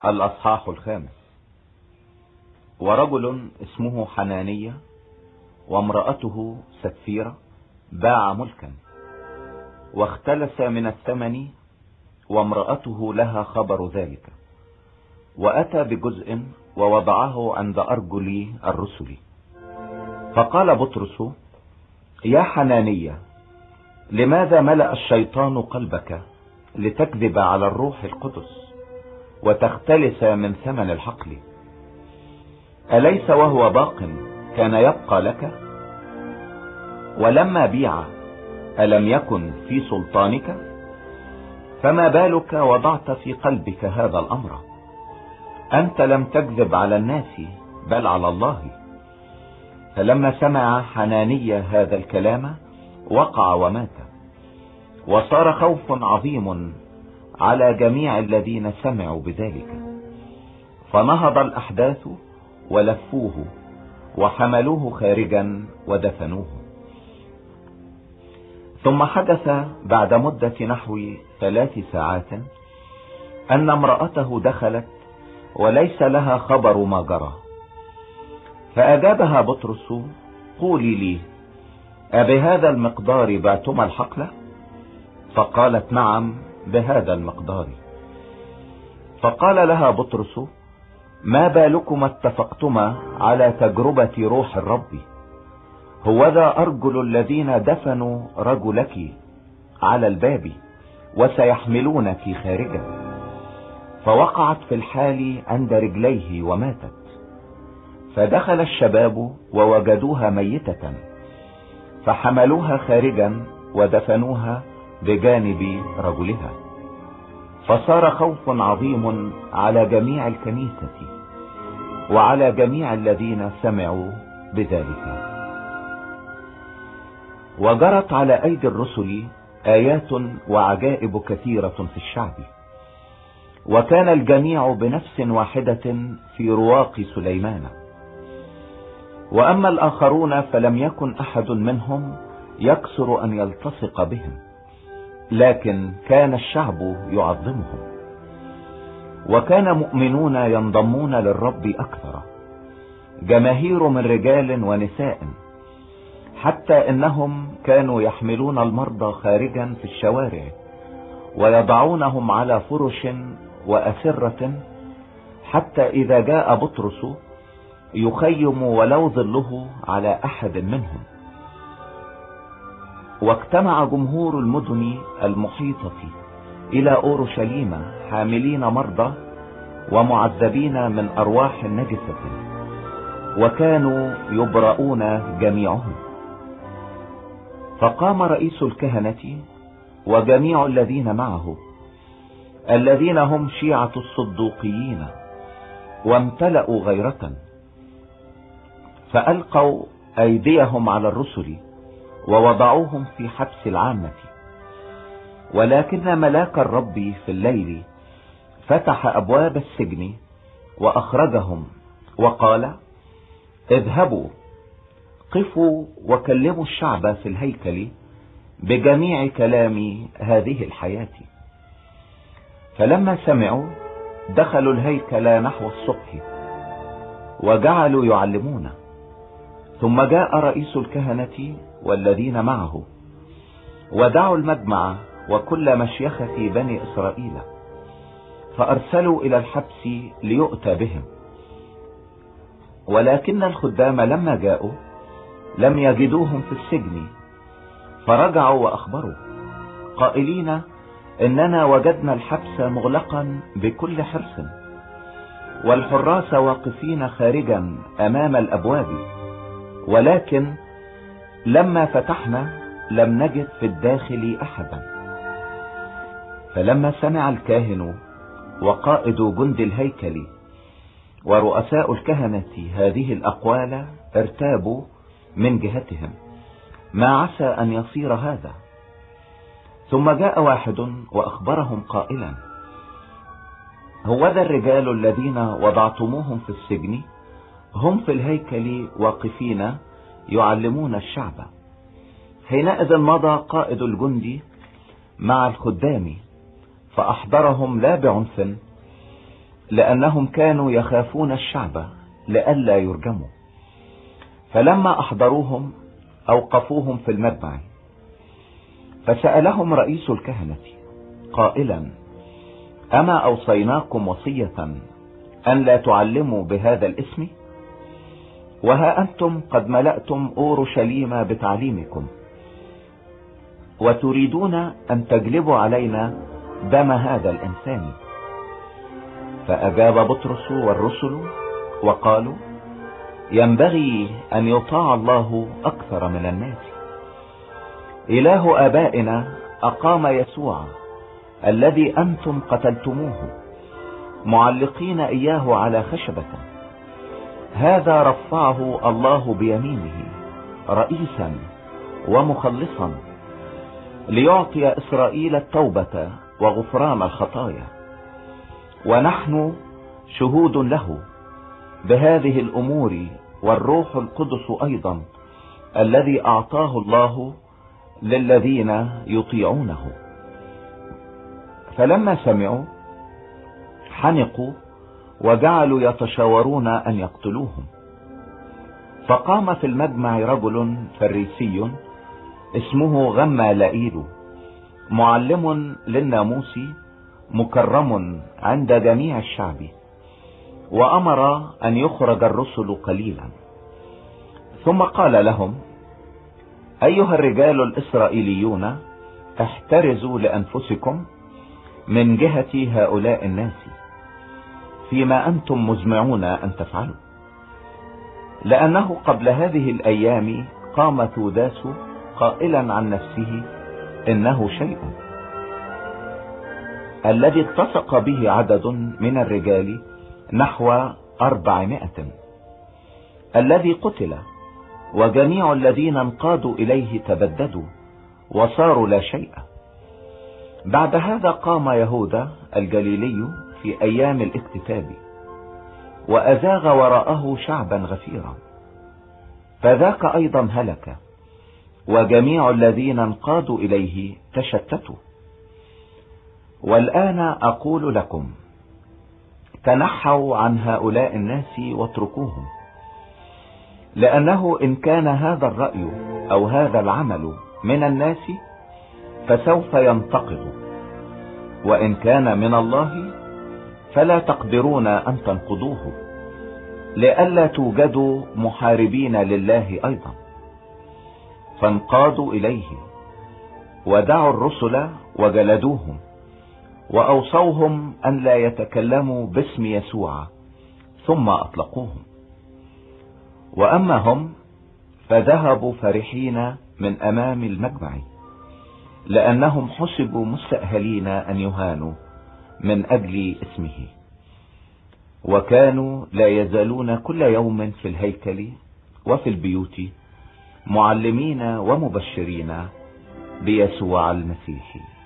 الأصحاح الخامس. ورجل اسمه حنانية وامرأته سفيرة باع ملكا واختلس من الثمن، وامرأته لها خبر ذلك، وأتى بجزء ووضعه عند أرجل الرسل. فقال بطرس: يا حنانية، لماذا ملأ الشيطان قلبك لتكذب على الروح القدس وتختلس من ثمن الحقل؟ أليس وهو باق كان يبقى لك؟ ولما بيع ألم يكن في سلطانك؟ فما بالك وضعت في قلبك هذا الأمر؟ أنت لم تكذب على الناس بل على الله. فلما سمع حنانية هذا الكلام وقع ومات، وصار خوف عظيم على جميع الذين سمعوا بذلك. فنهض الأحداث ولفوه وحملوه خارجا ودفنوه. ثم حدث بعد مدة نحو 3 ساعات أن امرأته دخلت وليس لها خبر ما جرى. فأجابها بطرس: قولي لي، أبهذا المقدار بعتما الحقل؟ فقالت: نعم، بهذا المقدار. فقال لها بطرس: ما بالكما اتفقتما على تجربة روح الرب؟ هوذا أرجل الذين دفنوا رجلك على الباب وسيحملونك خارجا. فوقعت في الحال عند رجليه وماتت. فدخل الشباب ووجدوها ميتة، فحملوها خارجا ودفنوها بجانب رجلها. فصار خوف عظيم على جميع الكنيسة وعلى جميع الذين سمعوا بذلك. وجرت على أيدي الرسل آيات وعجائب كثيرة في الشعب، وكان الجميع بنفس واحدة في رواق سليمان. وأما الآخرون فلم يكن أحد منهم يكسر أن يلتصق بهم، لكن كان الشعب يعظمهم. وكان مؤمنون ينضمون للرب أكثر، جماهير من رجال ونساء، حتى إنهم كانوا يحملون المرضى خارجا في الشوارع ويضعونهم على فرش وأسرة، حتى إذا جاء بطرس يخيم ولو ظله على أحد منهم. واجتمع جمهور المدن المحيطة إلى أورشليم حاملين مرضى ومعذبين من أرواح نجسة، وكانوا يبرؤون جميعهم. فقام رئيس الكهنة وجميع الذين معه، الذين هم شيعة الصدوقيين، وامتلأوا غيرة، فألقوا أيديهم على الرسل ووضعوهم في حبس العامة. ولكن ملاك الرب في الليل فتح أبواب السجن وأخرجهم، وقال: اذهبوا قفوا وكلموا الشعب في الهيكل بجميع كلام هذه الحياة. فلما سمعوا دخلوا الهيكل نحو الصبح وجعلوا يعلمون. ثم جاء رئيس الكهنة والذين معه ودعوا المجمع وكل مشيخة بني إسرائيل، فأرسلوا إلى الحبس ليؤتى بهم. ولكن الخدام لما جاءوا لم يجدوهم في السجن، فرجعوا وأخبروا قائلين: إننا وجدنا الحبس مغلقا بكل حرص، والحراس واقفين خارجا أمام الأبواب، ولكن لما فتحنا لم نجد في الداخل أحدا. فلما سمع الكاهن وقائد جند الهيكل ورؤساء الكهنة هذه الأقوال ارتابوا من جهتهم، ما عسى أن يصير هذا. ثم جاء واحد وأخبرهم قائلا: هوذا الرجال الذين وضعتموهم في السجن هم في الهيكل واقفين يعلمون الشعب. حينئذ مضى قائد الجند مع الخدام فأحضرهم لا بعنف لأنهم كانوا يخافون الشعب لئلا يرجموا. فلما أحضروهم أوقفوهم في المجمع، فسألهم رئيس الكهنة قائلا: أما أوصيناكم وصية أن لا تعلموا بهذا الاسم؟ وها أنتم قد ملأتم أورشليم بتعليمكم، وتريدون أن تجلبوا علينا دم هذا الإنسان. فأجاب بطرس والرسل وقالوا: ينبغي أن يطاع الله أكثر من الناس. إله آبائنا أقام يسوع الذي أنتم قتلتموه معلقين إياه على خشبة، هذا رفعه الله بيمينه رئيسا ومخلصا ليعطي إسرائيل التوبة وغفران الخطايا. ونحن شهود له بهذه الأمور، والروح القدس أيضا الذي أعطاه الله للذين يطيعونه. فلما سمعوا حنقوا وجعلوا يتشاورون أن يقتلوهم. فقام في المجمع رجل فريسي اسمه غمالائيل، معلم للناموس مكرم عند جميع الشعب، وأمر أن يخرج الرسل قليلا. ثم قال لهم: أيها الرجال الإسرائيليون، احترزوا لأنفسكم من جهة هؤلاء الناس فيما أنتم مزمعون أن تفعلوا، لأنه قبل هذه الأيام قام ثوداس قائلا عن نفسه إنه شيء، الذي اتسق به عدد من الرجال نحو 400، الذي قتل، وجميع الذين انقادوا إليه تبددوا وصاروا لا شيء. بعد هذا قام يهوذا الجليلي في أيام الاكتتاب وأزاغ وراءه شعبا غفيرا، فذاك أيضا هلك، وجميع الذين انقادوا إليه تشتتوا. والآن أقول لكم: تنحوا عن هؤلاء الناس واتركوهم، لأنه إن كان هذا الرأي أو هذا العمل من الناس فسوف ينتقض، وإن كان من الله فلا تقدرون أن تنقضوه، لئلا توجدوا محاربين لله أيضا. فانقادوا إليه ودعوا الرسل وجلدوهم، وأوصوهم أن لا يتكلموا باسم يسوع، ثم أطلقوهم. وأما هم فذهبوا فرحين من أمام المجمع، لأنهم حسبوا مستأهلين أن يهانوا من أجل اسمه. وكانوا لا يزالون كل يوم في الهيكل وفي البيوت معلمين ومبشرين بيسوع المسيح.